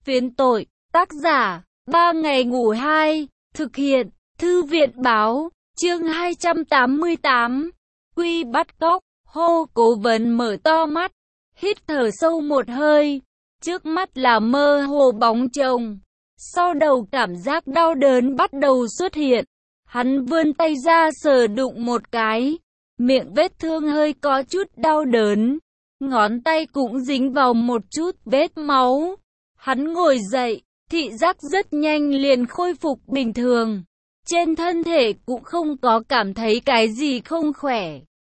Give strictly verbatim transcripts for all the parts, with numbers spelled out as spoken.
Phiến tội, tác giả, ba ngày ngủ hai, thực hiện, thư viện báo, chương hai trăm tám mươi tám, Quy bắt cóc, hô. Cố vấn mở to mắt, hít thở sâu một hơi, trước mắt là mơ hồ bóng chồng, sau đầu cảm giác đau đớn bắt đầu xuất hiện, hắn vươn tay ra sờ đụng một cái, miệng vết thương hơi có chút đau đớn, ngón tay cũng dính vào một chút vết máu. Hắn ngồi dậy, thị giác rất nhanh liền khôi phục bình thường. Trên thân thể cũng không có cảm thấy cái gì không khỏe.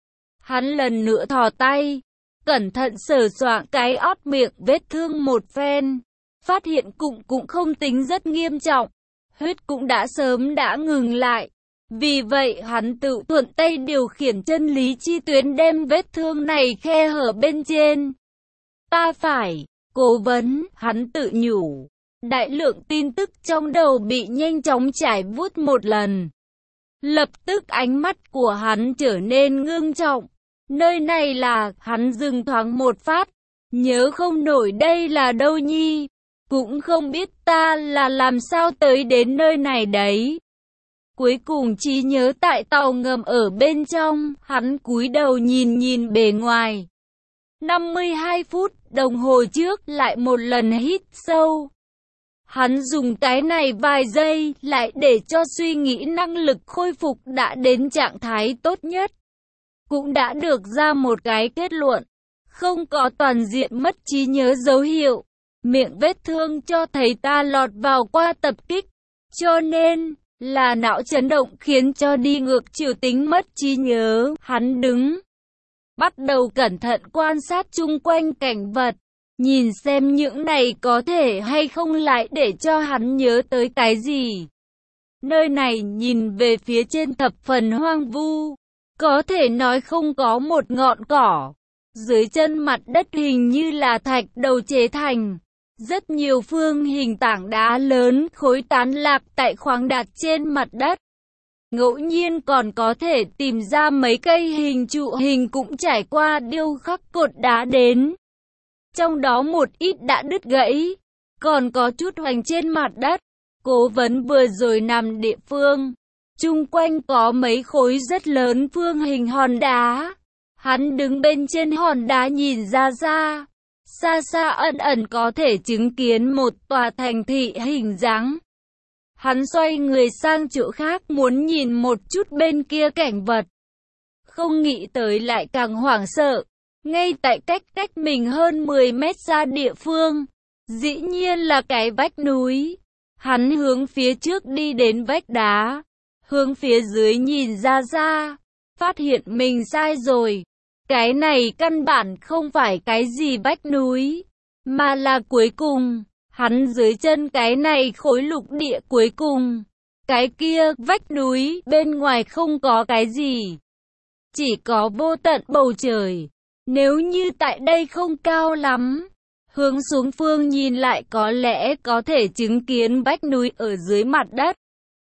Hắn lần nữa thò tay, cẩn thận sờ soạng cái ót miệng vết thương một phen. Phát hiện cũng cũng không tính rất nghiêm trọng. Huyết cũng đã sớm đã ngừng lại. Vì vậy hắn tự thuận tay điều khiển chân lý chi tuyến đem vết thương này khe hở bên trên. Ta phải, cố vấn, hắn tự nhủ. Đại lượng tin tức trong đầu bị nhanh chóng trải vút một lần. Lập tức ánh mắt của hắn trở nên ngưng trọng. Nơi này là, hắn dừng thoáng một phát. Nhớ không nổi đây là đâu nhi. Cũng không biết ta là làm sao tới đến nơi này đấy. Cuối cùng trí nhớ tại tàu ngầm ở bên trong, hắn cúi đầu nhìn nhìn bề ngoài. năm mươi hai phút đồng hồ trước lại một lần hít sâu. Hắn dùng cái này vài giây lại để cho suy nghĩ năng lực khôi phục đã đến trạng thái tốt nhất. Cũng đã được ra một cái kết luận. Không có toàn diện mất trí nhớ dấu hiệu. Miệng vết thương cho thấy ta lọt vào qua tập kích. Cho nên là não chấn động khiến cho đi ngược chiều tính mất trí nhớ. Hắn đứng. Bắt đầu cẩn thận quan sát chung quanh cảnh vật. Nhìn xem những này có thể hay không lại để cho hắn nhớ tới cái gì. Nơi này nhìn về phía trên thập phần hoang vu. Có thể nói không có một ngọn cỏ. Dưới chân mặt đất hình như là thạch đầu chế thành. Rất nhiều phương hình tảng đá lớn khối tán lạc tại khoáng đạt trên mặt đất. Ngẫu nhiên còn có thể tìm ra mấy cây hình trụ hình cũng trải qua điêu khắc cột đá đến. Trong đó một ít đã đứt gãy, còn có chút hoành trên mặt đất. Cố vấn vừa rồi nằm địa phương, chung quanh có mấy khối rất lớn phương hình hòn đá. Hắn đứng bên trên hòn đá nhìn ra xa, xa xa ẩn ẩn có thể chứng kiến một tòa thành thị hình dáng. Hắn xoay người sang chỗ khác muốn nhìn một chút bên kia cảnh vật. Không nghĩ tới lại càng hoảng sợ. Ngay tại cách cách mình hơn mười mét xa địa phương, dĩ nhiên là cái vách núi. Hắn hướng phía trước đi đến vách đá, hướng phía dưới nhìn ra ra, phát hiện mình sai rồi. Cái này căn bản không phải cái gì vách núi, mà là cuối cùng, hắn dưới chân cái này khối lục địa cuối cùng. Cái kia vách núi bên ngoài không có cái gì, chỉ có vô tận bầu trời. Nếu như tại đây không cao lắm, hướng xuống phương nhìn lại có lẽ có thể chứng kiến vách núi ở dưới mặt đất.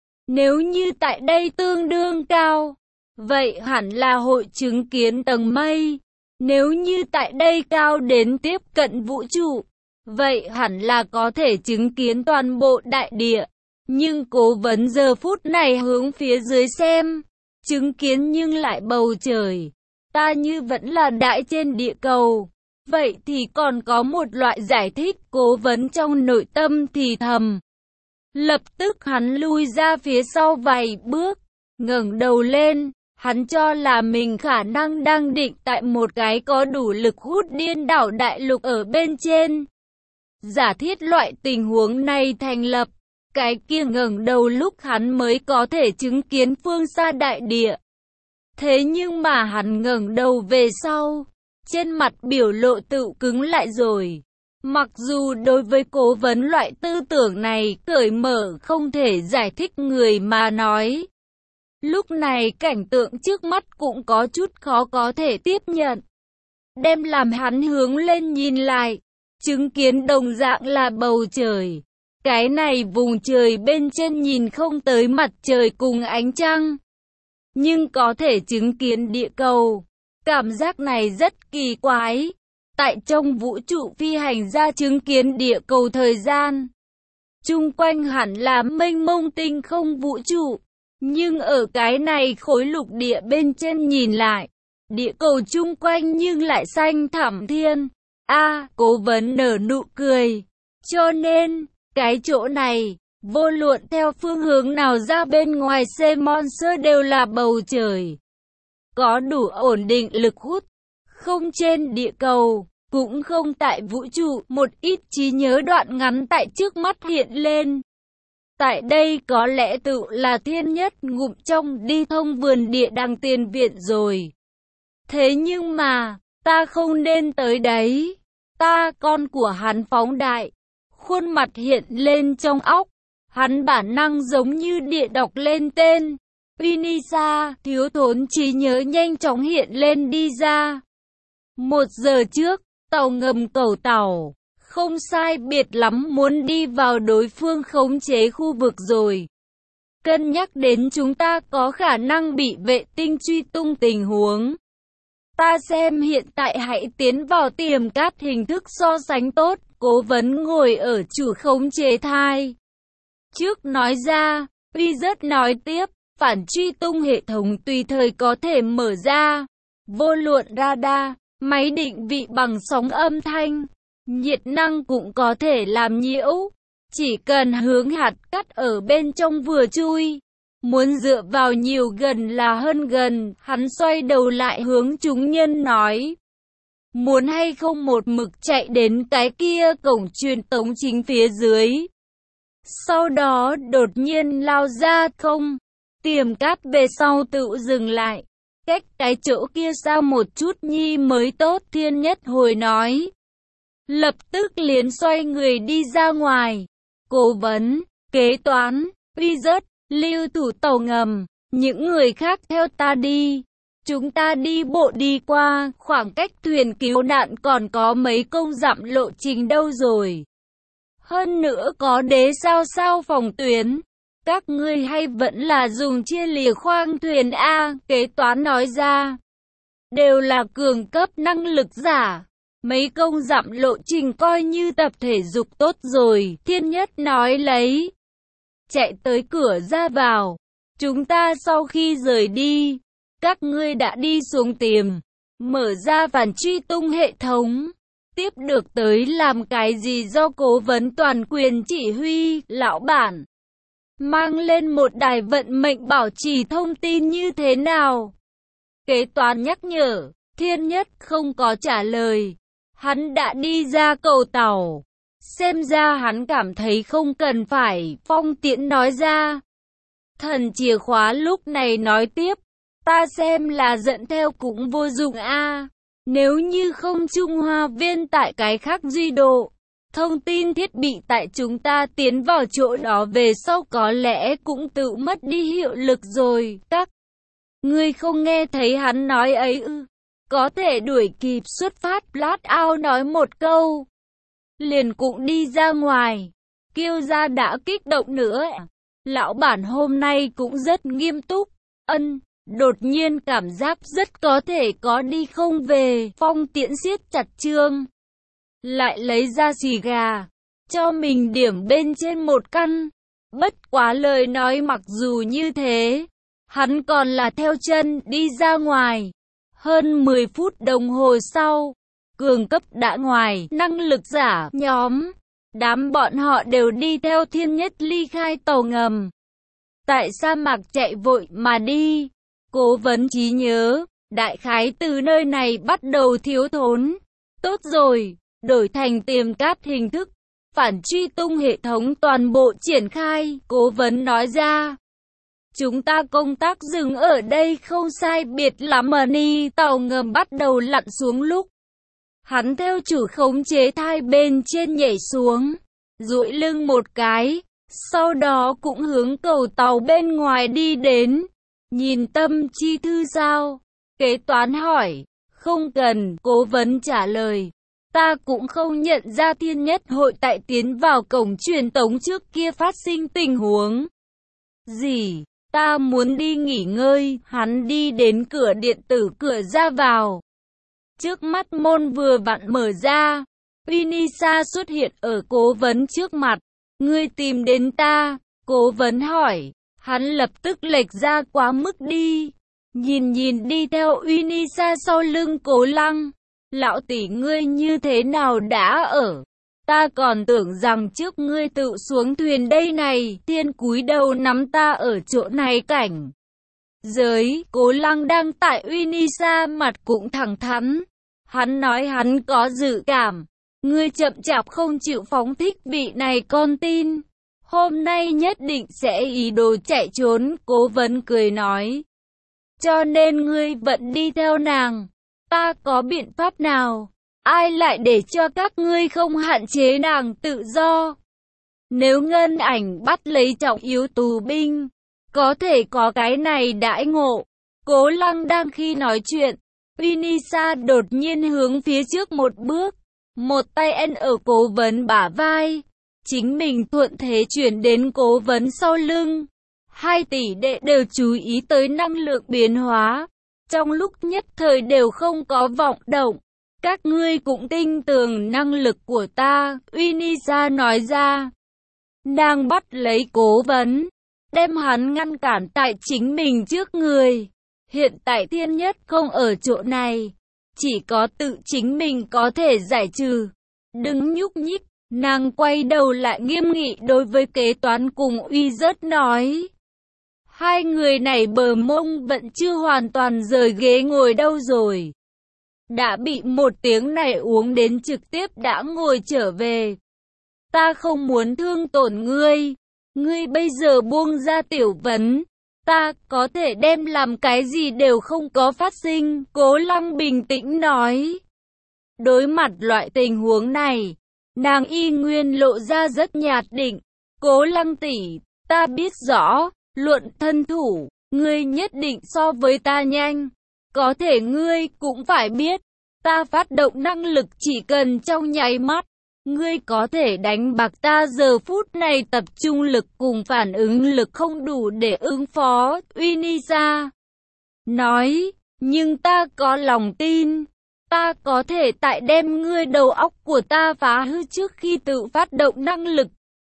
Nếu như tại đây tương đương cao, vậy hẳn là hội chứng kiến tầng mây. Nếu như tại đây cao đến tiếp cận vũ trụ, vậy hẳn là có thể chứng kiến toàn bộ đại địa. Nhưng cố vấn giờ phút này hướng phía dưới xem, chứng kiến nhưng lại bầu trời. Ta như vẫn là đại trên địa cầu. Vậy thì còn có một loại giải thích, cố vấn trong nội tâm thì thầm. Lập tức hắn lui ra phía sau vài bước, ngẩng đầu lên, hắn cho là mình khả năng đang định tại một cái có đủ lực hút điên đảo đại lục ở bên trên. Giả thiết loại tình huống này thành lập, cái kia ngẩng đầu lúc hắn mới có thể chứng kiến phương xa đại địa. Thế nhưng mà hắn ngẩng đầu về sau, trên mặt biểu lộ tự cứng lại rồi. Mặc dù đối với cố vấn loại tư tưởng này cởi mở không thể giải thích người mà nói. Lúc này cảnh tượng trước mắt cũng có chút khó có thể tiếp nhận. Đem làm hắn hướng lên nhìn lại, chứng kiến đồng dạng là bầu trời. Cái này vùng trời bên trên nhìn không tới mặt trời cùng ánh trăng, nhưng có thể chứng kiến địa cầu. Cảm giác này rất kỳ quái. tại trong vũ trụ phi hành ra chứng kiến địa cầu thời gian. Chung quanh hẳn là mênh mông tinh không vũ trụ, nhưng ở cái này khối lục địa bên trên nhìn lại, địa cầu chung quanh nhưng lại xanh thẳm thiên. A, à, Cố vấn nở nụ cười. Cho nên, cái chỗ này, vô luận theo phương hướng nào ra bên ngoài xe Monster đều là bầu trời. Có đủ ổn định lực hút, không trên địa cầu, cũng không tại vũ trụ. Một ít trí nhớ đoạn ngắn tại trước mắt hiện lên. Tại đây có lẽ tự là thiên nhất ngụm trong đi thông vườn địa đàng tiền viện rồi. Thế nhưng mà, ta không nên tới đấy. Ta, con của hắn phóng đại. Khuôn mặt hiện lên trong óc. Hắn bản năng giống như địa đọc lên tên. Pinisa, thiếu thốn trí nhớ nhanh chóng hiện lên đi ra. Một giờ trước, tàu ngầm cầu tàu. Không sai biệt lắm muốn đi vào đối phương khống chế khu vực rồi. Cân nhắc đến chúng ta có khả năng bị vệ tinh truy tung tình huống. Ta xem hiện tại hãy tiến vào tiềm cát hình thức so sánh tốt. Cố vấn ngồi ở chủ khống chế thai trước nói ra. Uy rất nói tiếp, phản truy tung hệ thống tùy thời có thể mở ra. Vô luận radar, máy định vị bằng sóng âm thanh, nhiệt năng cũng có thể làm nhiễu. Chỉ cần hướng hạt cắt ở bên trong vừa chui. Muốn dựa vào nhiều gần là hơn gần. Hắn xoay đầu lại hướng chúng nhân nói. Muốn hay không một mực chạy đến cái kia cổng truyền tống chính phía dưới. Sau đó đột nhiên lao ra không. Tiềm cát về sau tự dừng lại. Cách cái chỗ kia xa một chút nhi mới tốt. Thiên nhất hồi nói. Lập tức liền xoay người đi ra ngoài. Cố vấn, kế toán, uy rất, lưu thủ tàu ngầm. Những người khác theo ta đi. Chúng ta đi bộ đi qua, khoảng cách thuyền cứu nạn còn có mấy công dặm lộ trình đâu rồi. Hơn nữa có đế sao sao phòng tuyến. Các ngươi hay vẫn là dùng chia lìa khoang thuyền A, kế toán nói ra. Đều là cường cấp năng lực giả. Mấy công dặm lộ trình coi như tập thể dục tốt rồi, thiên nhất nói lấy. Chạy tới cửa ra vào. Chúng ta sau khi rời đi. Các ngươi đã đi xuống tìm, mở ra phản truy tung hệ thống. Tiếp được tới làm cái gì do cố vấn toàn quyền chỉ huy, lão bản. Mang lên một đài vận mệnh bảo trì thông tin như thế nào? Kế toán nhắc nhở, thiên nhất không có trả lời. Hắn đã đi ra cầu tàu. Xem ra hắn cảm thấy không cần phải, Phong Tiễn nói ra. Thần chìa khóa lúc này nói tiếp. Ta xem là dẫn theo cũng vô dụng a. À. Nếu như không Trung Hoa viên tại cái khác duy độ, thông tin thiết bị tại chúng ta tiến vào chỗ đó về sau có lẽ cũng tự mất đi hiệu lực rồi. Các ngươi không nghe thấy hắn nói ấy ư? Có thể đuổi kịp xuất phát. Lát ao nói một câu, liền cũng đi ra ngoài. Kiêu gia đã kích động nữa. Lão bản hôm nay cũng rất nghiêm túc. Ân. Đột nhiên cảm giác rất có thể có đi không về. Phong Tiễn siết chặt trương. Lại lấy ra xì gà. Cho mình điểm bên trên một căn. Bất quá lời nói mặc dù như thế. Hắn còn là theo chân đi ra ngoài. Hơn mười phút đồng hồ sau. Cường cấp đã ngoài. Năng lực giả nhóm. Đám bọn họ đều đi theo thiên nhất ly khai tàu ngầm. Tại sa mạc chạy vội mà đi. Cố vấn trí nhớ, đại khái từ nơi này bắt đầu thiếu thốn. Tốt rồi, đổi thành tiềm cát hình thức. Phản truy tung hệ thống toàn bộ triển khai, cố vấn nói ra. Chúng ta công tác dừng ở đây không sai biệt lắm mà ni tàu ngầm bắt đầu lặn xuống lúc. Hắn theo chủ khống chế thai bên trên nhảy xuống, duỗi lưng một cái, sau đó cũng hướng cầu tàu bên ngoài đi đến. Nhìn tâm chi thư sao? Kế toán hỏi. Không cần, cố vấn trả lời. Ta cũng không nhận ra thiên nhất hội tại tiến vào cổng truyền tống trước kia phát sinh tình huống. Gì? Ta muốn đi nghỉ ngơi. Hắn đi đến cửa điện tử cửa ra vào. Trước mắt môn vừa vặn mở ra, Unisa xuất hiện ở cố vấn trước mặt. Ngươi tìm đến ta, cố vấn hỏi. Hắn lập tức lệch ra quá mức đi. Nhìn nhìn đi theo Unisa sau lưng Cố Lăng. Lão tỷ ngươi như thế nào đã ở? Ta còn tưởng rằng trước ngươi tự xuống thuyền đây này. Thiên cúi đầu nắm ta ở chỗ này cảnh giới. Cố Lăng đang tại Unisa mặt cũng thẳng thắn. Hắn nói hắn có dự cảm. Ngươi chậm chạp không chịu phóng thích vị này con tin. Hôm nay nhất định sẽ ý đồ chạy trốn. Cố vấn cười nói. Cho nên ngươi vẫn đi theo nàng. Ta có biện pháp nào? Ai lại để cho các ngươi không hạn chế nàng tự do? Nếu Ngân Ảnh bắt lấy trọng yếu tù binh, có thể có cái này đãi ngộ. Cố Lăng đang khi nói chuyện, Unisa đột nhiên hướng phía trước một bước, một tay ấn ở cố vấn bả vai, chính mình thuận thế chuyển đến cố vấn sau lưng. Hai tỷ đệ đều chú ý tới năng lượng biến hóa, trong lúc nhất thời đều không có vọng động. Các ngươi cũng tin tưởng năng lực của ta, Unisa nói ra. Nàng bắt lấy cố vấn, đem hắn ngăn cản tại chính mình trước người. Hiện tại thiên nhất không ở chỗ này, chỉ có tự chính mình có thể giải trừ. Đừng nhúc nhích, nàng quay đầu lại nghiêm nghị đối với kế toán cùng Uy Rớt nói. Hai người này bờ mông vẫn chưa hoàn toàn rời ghế ngồi đâu rồi. Đã bị một tiếng này uống đến trực tiếp đã ngồi trở về. Ta không muốn thương tổn ngươi. Ngươi bây giờ buông ra tiểu vấn. Ta có thể đem làm cái gì đều không có phát sinh. Cố Lăng bình tĩnh nói. Đối mặt loại tình huống này, nàng y nguyên lộ ra rất nhạt định. Cố Lăng tỷ, ta biết rõ, luận thân thủ, ngươi nhất định so với ta nhanh. Có thể ngươi cũng phải biết, ta phát động năng lực chỉ cần trong nháy mắt. Ngươi có thể đánh bạc ta giờ phút này tập trung lực cùng phản ứng lực không đủ để ứng phó, Unisa nói, nhưng ta có lòng tin. Ta có thể tại đem ngươi đầu óc của ta phá hư trước khi tự phát động năng lực.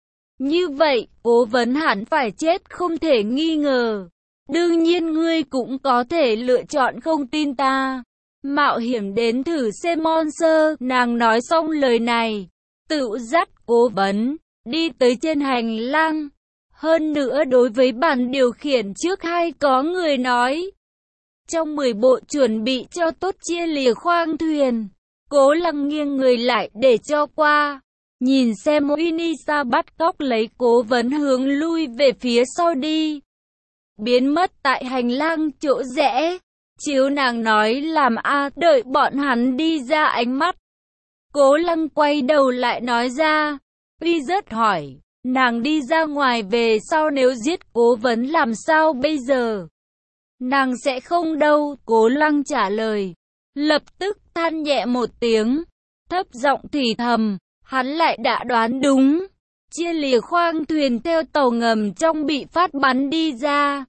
Như vậy, cố vấn hẳn phải chết không thể nghi ngờ. Đương nhiên ngươi cũng có thể lựa chọn không tin ta. Mạo hiểm đến thử xem monster. Nàng nói xong lời này, tự dắt cố vấn, đi tới trên hành lang. Hơn nữa đối với bàn điều khiển trước hai có người nói. Trong mười bộ chuẩn bị cho tốt chia lìa khoang thuyền. Cố Lăng nghiêng người lại để cho qua. Nhìn xem Unisa bắt cóc lấy cố vấn hướng lui về phía sau đi. Biến mất tại hành lang chỗ rẽ. Chiếu nàng nói làm a đợi bọn hắn đi ra ánh mắt. Cố Lăng quay đầu lại nói ra. Uy rất hỏi. Nàng đi ra ngoài về sau nếu giết cố vấn làm sao bây giờ? Nàng sẽ không đâu, Cố Lăng trả lời. Lập tức than nhẹ một tiếng. Thấp giọng thì thầm. Hắn lại đã đoán đúng. Chia lìa khoang thuyền theo tàu ngầm trong bị phát bắn đi ra.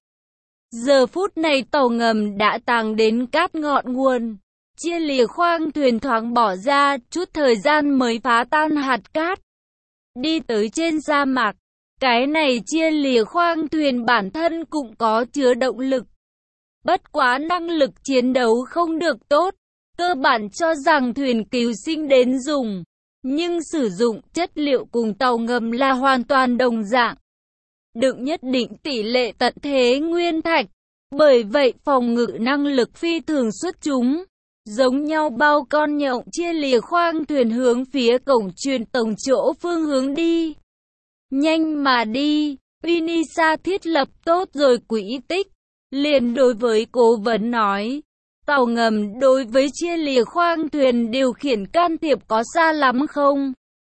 Giờ phút này tàu ngầm đã tàng đến cát ngọn nguồn. Chia lìa khoang thuyền thoáng bỏ ra, chút thời gian mới phá tan hạt cát. Đi tới trên sa mạc. Cái này chia lìa khoang thuyền bản thân cũng có chứa động lực. Bất quá năng lực chiến đấu không được tốt. Cơ bản cho rằng thuyền cứu sinh đến dùng. Nhưng sử dụng chất liệu cùng tàu ngầm là hoàn toàn đồng dạng. Đựng nhất định tỷ lệ tận thế nguyên thạch. Bởi vậy phòng ngự năng lực phi thường xuất chúng. Giống nhau bao con nhộng chia lìa khoang thuyền hướng phía cổng truyền tổng chỗ phương hướng đi. Nhanh mà đi, Unisa thiết lập tốt rồi quỹ tích. Liền đối với cố vấn nói. Tàu ngầm đối với chia lìa khoang thuyền điều khiển can thiệp có xa lắm không?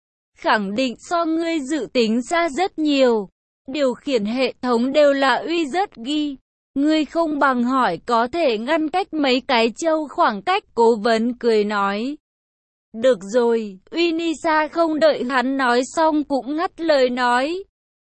Khẳng định so ngươi dự tính xa rất nhiều. Điều khiển hệ thống đều là Uy rất ghi. Ngươi không bằng hỏi có thể ngăn cách mấy cái châu khoảng cách, cố vấn cười nói. Được rồi, Unisa không đợi hắn nói xong cũng ngắt lời nói.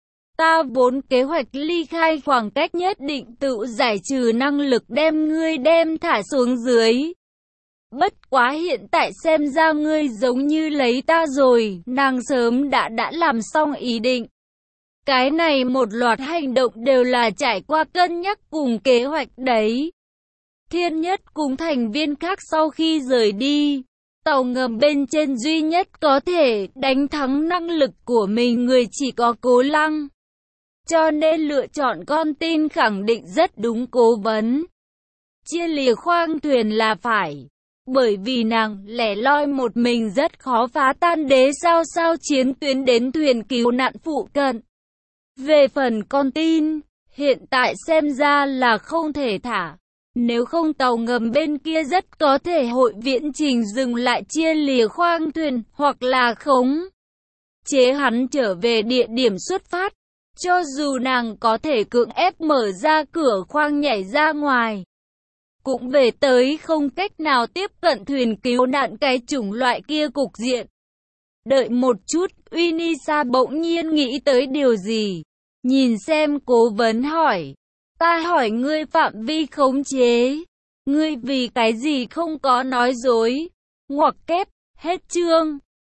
Ta vốn kế hoạch ly khai khoảng cách nhất định tự giải trừ năng lực đem ngươi đem thả xuống dưới. Bất quá hiện tại xem ra ngươi giống như lấy ta rồi, nàng sớm đã đã làm xong ý định. Cái này một loạt hành động đều là trải qua cân nhắc cùng kế hoạch đấy. Thiên Nhất cùng thành viên khác sau khi rời đi, tàu ngầm bên trên duy nhất có thể đánh thắng năng lực của mình người chỉ có Cố Lăng. Cho nên lựa chọn con tin khẳng định rất đúng Cố Vấn. Chia lìa khoang thuyền là phải, bởi vì nàng lẻ loi một mình rất khó phá tan đế sao sao chiến tuyến đến thuyền cứu nạn phụ cận. Về phần con tin, hiện tại xem ra là không thể thả. Nếu không tàu ngầm bên kia rất có thể hội viễn trình dừng lại chia lìa khoang thuyền, hoặc là khống chế hắn trở về địa điểm xuất phát. Cho dù nàng có thể cưỡng ép mở ra cửa khoang nhảy ra ngoài, cũng về tới không cách nào tiếp cận thuyền cứu nạn cái chủng loại kia cục diện. Đợi một chút, Unisa bỗng nhiên nghĩ tới điều gì. Nhìn xem Cố Vấn hỏi. Ta hỏi ngươi phạm vi khống chế. Ngươi vì cái gì không có nói dối. Ngoặc kép, hết chương.